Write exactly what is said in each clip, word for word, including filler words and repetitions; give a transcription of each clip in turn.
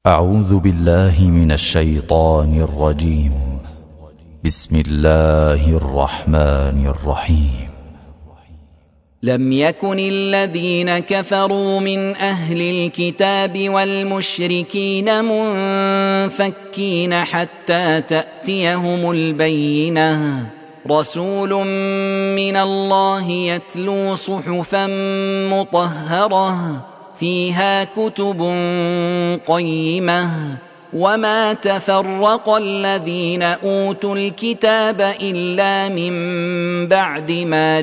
أعوذ بالله من الشيطان الرجيم. بسم الله الرحمن الرحيم. لم يكن الذين كفروا من أهل الكتاب والمشركين منفكين حتى تأتيهم البينة، رسول من الله يتلو صحفا مطهرة فيها كتب قيمة، وما تفرق الذين أوتوا الكتاب إلا من بعد ما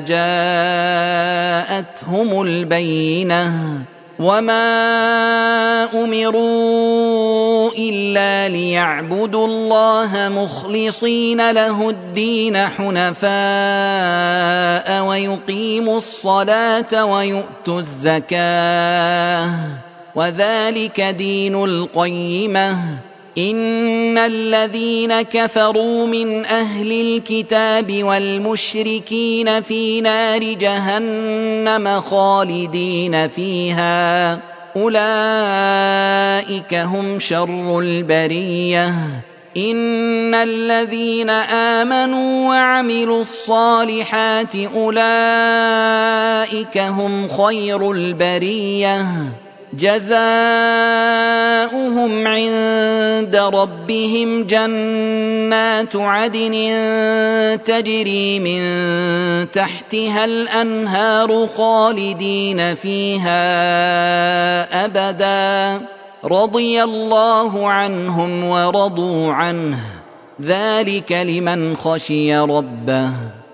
جاءتهم البينة، وما أمروا إلا ليعبدوا الله مخلصين له الدين حنفاء ويقيموا الصلاة ويؤتوا الزكاة، وذلك دين القيمة. إن الذين كفروا من أهل الكتاب والمشركين في نار جهنم خالدين فيها، أولئك هم شر البرية. إن الذين آمنوا وعملوا الصالحات أولئك هم خير البرية، جزاؤهم عند ربهم جنات عدن تجري من تحتها الأنهار خالدين فيها أبدا، رضي الله عنهم ورضوا عنه، ذلك لمن خشي ربه.